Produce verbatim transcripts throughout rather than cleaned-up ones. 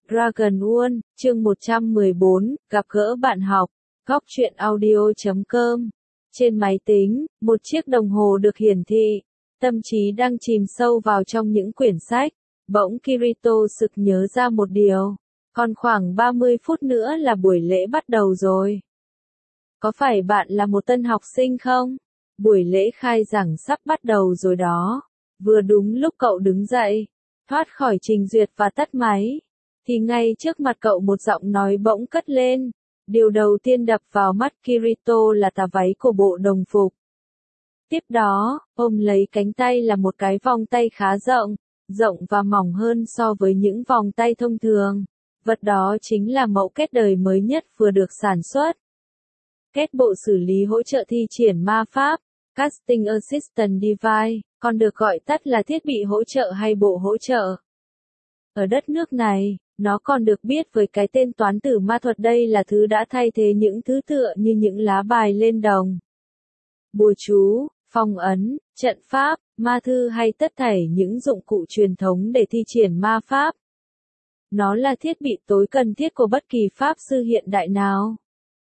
Dragon World, chương một trăm mười bốn, gặp gỡ bạn học, góc truyện audio chấm com. Trên máy tính, một chiếc đồng hồ được hiển thị. Tâm trí đang chìm sâu vào trong những quyển sách. Bỗng Kirito sực nhớ ra một điều. Còn khoảng ba mươi phút nữa là buổi lễ bắt đầu rồi. Có phải bạn là một tân học sinh không? Buổi lễ khai giảng sắp bắt đầu rồi đó. Vừa đúng lúc cậu đứng dậy, thoát khỏi trình duyệt và tắt máy, thì ngay trước mặt cậu một giọng nói bỗng cất lên. Điều đầu tiên đập vào mắt Kirito là tà váy của bộ đồng phục. Tiếp đó, ôm lấy cánh tay là một cái vòng tay khá rộng, rộng và mỏng hơn so với những vòng tay thông thường. Vật đó chính là mẫu kết đời mới nhất vừa được sản xuất. Kết bộ xử lý hỗ trợ thi triển ma pháp, Casting Assistant Device, còn được gọi tắt là thiết bị hỗ trợ hay bộ hỗ trợ. Ở đất nước này, nó còn được biết với cái tên toán tử ma thuật. Đây là thứ đã thay thế những thứ tựa như những lá bài lên đồng, bùa chú, phong ấn, trận pháp, ma thư hay tất thảy những dụng cụ truyền thống để thi triển ma pháp. Nó là thiết bị tối cần thiết của bất kỳ pháp sư hiện đại nào.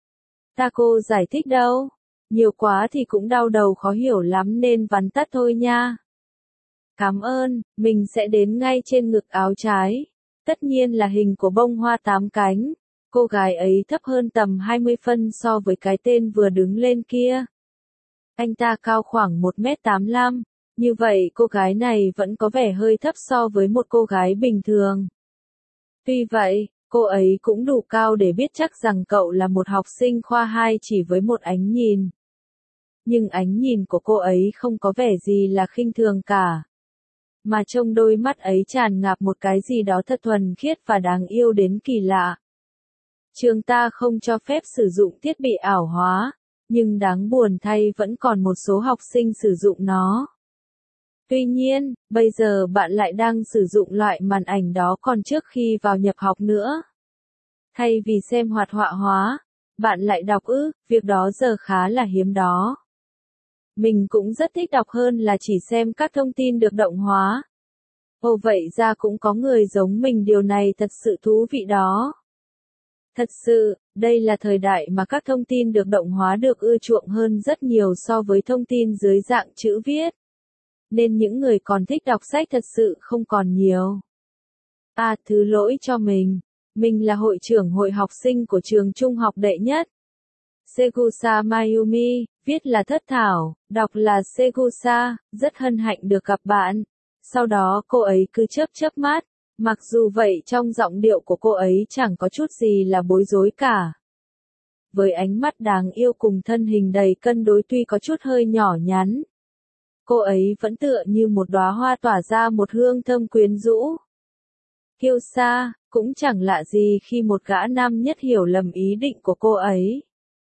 Taco giải thích đâu. Nhiều quá thì cũng đau đầu khó hiểu lắm nên vắn tắt thôi nha. Cảm ơn, mình sẽ đến ngay trên ngực áo trái. Tất nhiên là hình của bông hoa tám cánh. Cô gái ấy thấp hơn tầm hai mươi phân so với cái tên vừa đứng lên kia. Anh ta cao khoảng một mét tám mươi lăm. Như vậy cô gái này vẫn có vẻ hơi thấp so với một cô gái bình thường. Tuy vậy, cô ấy cũng đủ cao để biết chắc rằng cậu là một học sinh khoa hai chỉ với một ánh nhìn. Nhưng ánh nhìn của cô ấy không có vẻ gì là khinh thường cả. Mà trong đôi mắt ấy tràn ngập một cái gì đó thật thuần khiết và đáng yêu đến kỳ lạ. Trường ta không cho phép sử dụng thiết bị ảo hóa, nhưng đáng buồn thay vẫn còn một số học sinh sử dụng nó. Tuy nhiên, bây giờ bạn lại đang sử dụng loại màn ảnh đó còn trước khi vào nhập học nữa. Thay vì xem hoạt họa hóa, bạn lại đọc ư, việc đó giờ khá là hiếm đó. Mình cũng rất thích đọc hơn là chỉ xem các thông tin được động hóa. Ồ vậy ra cũng có người giống mình, điều này thật sự thú vị đó. Thật sự, đây là thời đại mà các thông tin được động hóa được ưa chuộng hơn rất nhiều so với thông tin dưới dạng chữ viết. Nên những người còn thích đọc sách thật sự không còn nhiều. À, thứ lỗi cho mình. Mình là hội trưởng hội học sinh của trường trung học đệ nhất. Segusa Mayumi, viết là Thất Thảo, đọc là Segusa, rất hân hạnh được gặp bạn. Sau đó cô ấy cứ chớp chớp mắt, mặc dù vậy trong giọng điệu của cô ấy chẳng có chút gì là bối rối cả. Với ánh mắt đáng yêu cùng thân hình đầy cân đối tuy có chút hơi nhỏ nhắn, cô ấy vẫn tựa như một đóa hoa tỏa ra một hương thơm quyến rũ. Kiêu sa, cũng chẳng lạ gì khi một gã nam nhất hiểu lầm ý định của cô ấy.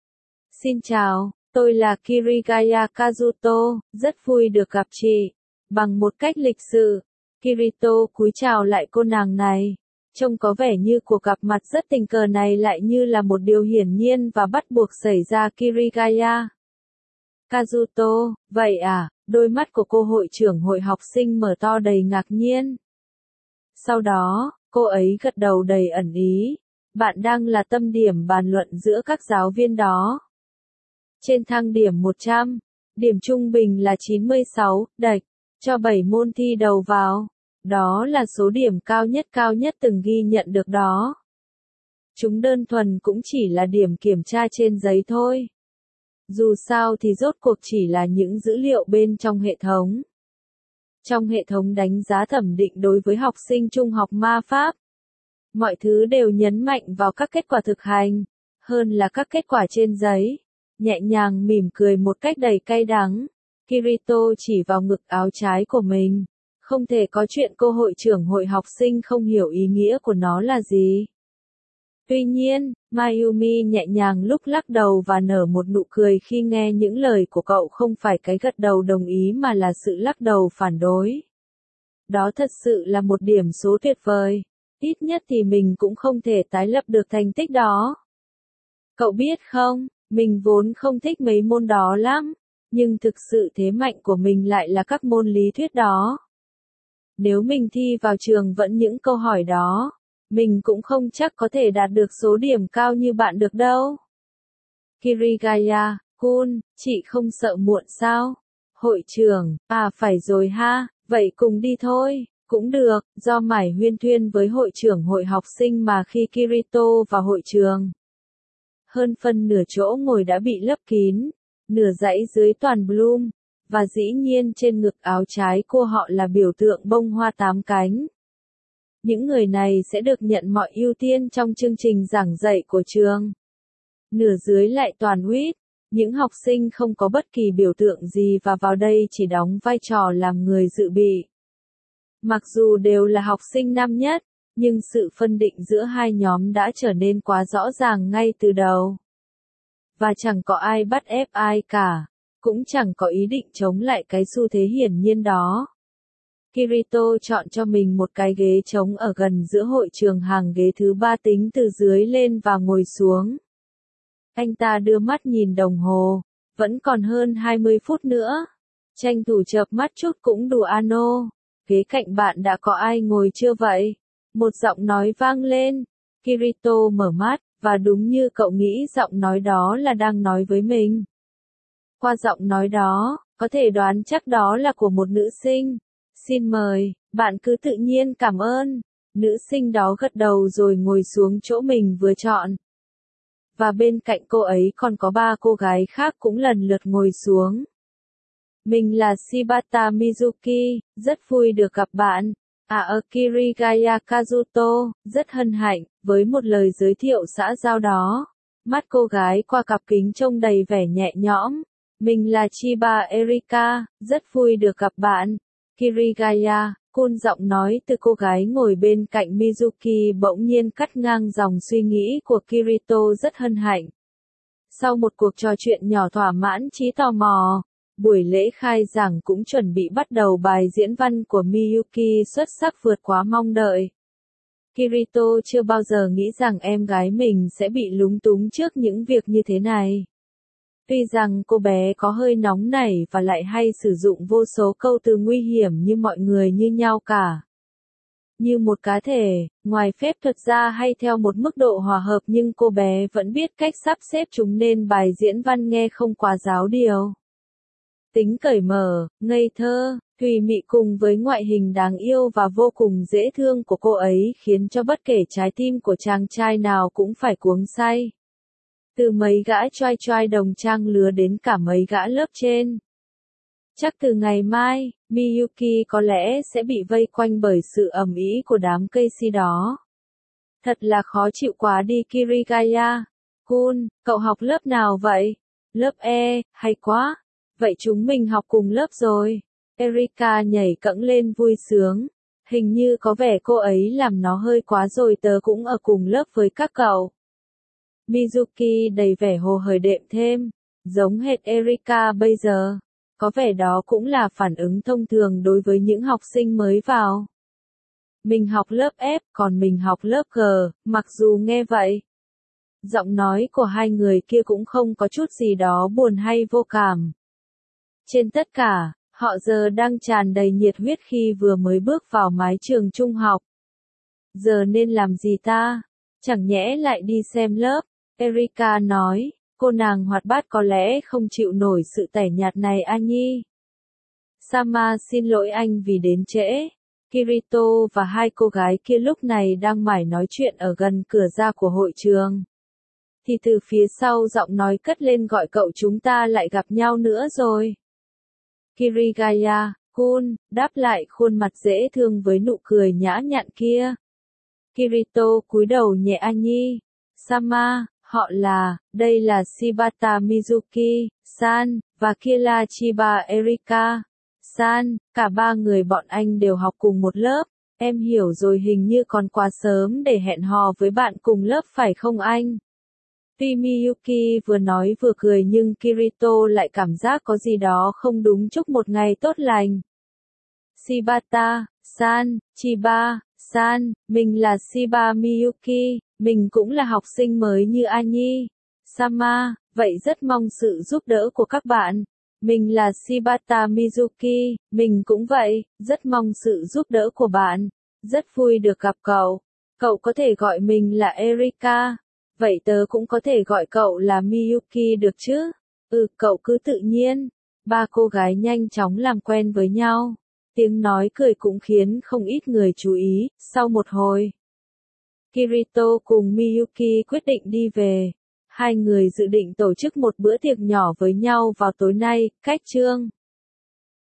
Xin chào, tôi là Kirigaya Kazuto, rất vui được gặp chị. Bằng một cách lịch sự, Kirito cúi chào lại cô nàng này. Trông có vẻ như cuộc gặp mặt rất tình cờ này lại như là một điều hiển nhiên và bắt buộc xảy ra. Kirigaya Kazuto, vậy à? Đôi mắt của cô hội trưởng hội học sinh mở to đầy ngạc nhiên. Sau đó, cô ấy gật đầu đầy ẩn ý. Bạn đang là tâm điểm bàn luận giữa các giáo viên đó. Trên thang điểm một trăm, điểm trung bình là chín mươi sáu, đạch, cho bảy môn thi đầu vào. Đó là số điểm cao nhất cao nhất từng ghi nhận được đó. Chúng đơn thuần cũng chỉ là điểm kiểm tra trên giấy thôi. Dù sao thì rốt cuộc chỉ là những dữ liệu bên trong hệ thống. Trong hệ thống đánh giá thẩm định đối với học sinh trung học ma pháp, mọi thứ đều nhấn mạnh vào các kết quả thực hành, hơn là các kết quả trên giấy. Nhẹ nhàng mỉm cười một cách đầy cay đắng, Kirito chỉ vào ngực áo trái của mình. Không thể có chuyện cô hội trưởng hội học sinh không hiểu ý nghĩa của nó là gì. Tuy nhiên, Mayumi nhẹ nhàng lúc lắc đầu và nở một nụ cười khi nghe những lời của cậu, không phải cái gật đầu đồng ý mà là sự lắc đầu phản đối. Đó thật sự là một điểm số tuyệt vời. Ít nhất thì mình cũng không thể tái lập được thành tích đó. Cậu biết không, mình vốn không thích mấy môn đó lắm, nhưng thực sự thế mạnh của mình lại là các môn lý thuyết đó. Nếu mình thi vào trường vẫn những câu hỏi đó, Mình cũng không chắc có thể đạt được số điểm cao như bạn được đâu. Kirigaya-kun, chị không sợ muộn sao? Hội trưởng, à phải rồi ha, vậy cùng đi thôi. Cũng được, do mải huyên thuyên với hội trưởng hội học sinh mà khi Kirito vào hội trường. Hơn phân nửa chỗ ngồi đã bị lấp kín, nửa dãy dưới toàn bloom, và dĩ nhiên trên ngực áo trái cô họ là biểu tượng bông hoa tám cánh. Những người này sẽ được nhận mọi ưu tiên trong chương trình giảng dạy của trường. Nửa dưới lại toàn huýt, những học sinh không có bất kỳ biểu tượng gì và vào đây chỉ đóng vai trò làm người dự bị. Mặc dù đều là học sinh năm nhất, nhưng sự phân định giữa hai nhóm đã trở nên quá rõ ràng ngay từ đầu. Và chẳng có ai bắt ép ai cả, cũng chẳng có ý định chống lại cái xu thế hiển nhiên đó. Kirito chọn cho mình một cái ghế trống ở gần giữa hội trường, hàng ghế thứ ba tính từ dưới lên và ngồi xuống. Anh ta đưa mắt nhìn đồng hồ, vẫn còn hơn hai mươi phút nữa. Tranh thủ chợp mắt chút cũng đủ ano. Ghế cạnh bạn đã có ai ngồi chưa vậy? Một giọng nói vang lên. Kirito mở mắt, và đúng như cậu nghĩ giọng nói đó là đang nói với mình. Qua giọng nói đó, có thể đoán chắc đó là của một nữ sinh. Xin mời, bạn cứ tự nhiên cảm ơn. Nữ sinh đó gật đầu rồi ngồi xuống chỗ mình vừa chọn. Và bên cạnh cô ấy còn có ba cô gái khác cũng lần lượt ngồi xuống. Mình là Shibata Mizuki, rất vui được gặp bạn. À Kirigaya Kazuto, rất hân hạnh, với một lời giới thiệu xã giao đó. Mắt cô gái qua cặp kính trông đầy vẻ nhẹ nhõm. Mình là Chiba Erika, rất vui được gặp bạn. Kirigaya, kun giọng nói từ cô gái ngồi bên cạnh Mizuki bỗng nhiên cắt ngang dòng suy nghĩ của Kirito rất hân hạnh. Sau một cuộc trò chuyện nhỏ thỏa mãn trí tò mò, buổi lễ khai giảng cũng chuẩn bị bắt đầu. Bài diễn văn của Miyuki xuất sắc vượt quá mong đợi. Kirito chưa bao giờ nghĩ rằng em gái mình sẽ bị lúng túng trước những việc như thế này. Tuy rằng cô bé có hơi nóng nảy và lại hay sử dụng vô số câu từ nguy hiểm như mọi người như nhau cả. Như một cá thể, ngoài phép thuật ra hay theo một mức độ hòa hợp, nhưng cô bé vẫn biết cách sắp xếp chúng nên bài diễn văn nghe không quá giáo điều. Tính cởi mở, ngây thơ, thùy mị cùng với ngoại hình đáng yêu và vô cùng dễ thương của cô ấy khiến cho bất kể trái tim của chàng trai nào cũng phải cuống say. Từ mấy gã choai choai đồng trang lứa đến cả mấy gã lớp trên. Chắc từ ngày mai, Miyuki có lẽ sẽ bị vây quanh bởi sự ầm ĩ của đám cây si đó. Thật là khó chịu quá đi Kirigaya. Kun, cậu học lớp nào vậy? Lớp E, hay quá. Vậy chúng mình học cùng lớp rồi. Erika nhảy cẫng lên vui sướng. Hình như có vẻ cô ấy làm nó hơi quá rồi, tớ cũng ở cùng lớp với các cậu. Mizuki đầy vẻ hồ hởi đệm thêm. Giống hệt Erika bây giờ. Có vẻ đó cũng là phản ứng thông thường đối với những học sinh mới vào. Mình học lớp F, còn mình học lớp G, mặc dù nghe vậy. Giọng nói của hai người kia cũng không có chút gì đó buồn hay vô cảm. Trên tất cả, họ giờ đang tràn đầy nhiệt huyết khi vừa mới bước vào mái trường trung học. Giờ nên làm gì ta? Chẳng nhẽ lại đi xem lớp? Erika nói, cô nàng hoạt bát có lẽ không chịu nổi sự tẻ nhạt này a nhi. Sama xin lỗi anh vì đến trễ. Kirito và hai cô gái kia lúc này đang mải nói chuyện ở gần cửa ra của hội trường. Thì từ phía sau giọng nói cất lên gọi cậu, chúng ta lại gặp nhau nữa rồi. Kirigaya, kun, đáp lại khuôn mặt dễ thương với nụ cười nhã nhặn kia. Kirito cúi đầu nhẹ a nhi. Sama, họ là, đây là Shibata Mizuki, san, và kia là Chiba Erika, san, cả ba người bọn anh đều học cùng một lớp. Em hiểu rồi, hình như còn quá sớm để hẹn hò với bạn cùng lớp phải không anh? Tuy Miyuki vừa nói vừa cười nhưng Kirito lại cảm giác có gì đó không đúng. Chúc một ngày tốt lành. Shibata, san, Chiba, san, mình là Shiba Miyuki, mình cũng là học sinh mới như Anyi. Sama, vậy rất mong sự giúp đỡ của các bạn. Mình là Shibata Mizuki, mình cũng vậy, rất mong sự giúp đỡ của bạn. Rất vui được gặp cậu. Cậu có thể gọi mình là Erika. Vậy tớ cũng có thể gọi cậu là Miyuki được chứ? Ừ, cậu cứ tự nhiên. Ba cô gái nhanh chóng làm quen với nhau. Tiếng nói cười cũng khiến không ít người chú ý. Sau một hồi, Kirito cùng Miyuki quyết định đi về. Hai người dự định tổ chức một bữa tiệc nhỏ với nhau vào tối nay. Cách chương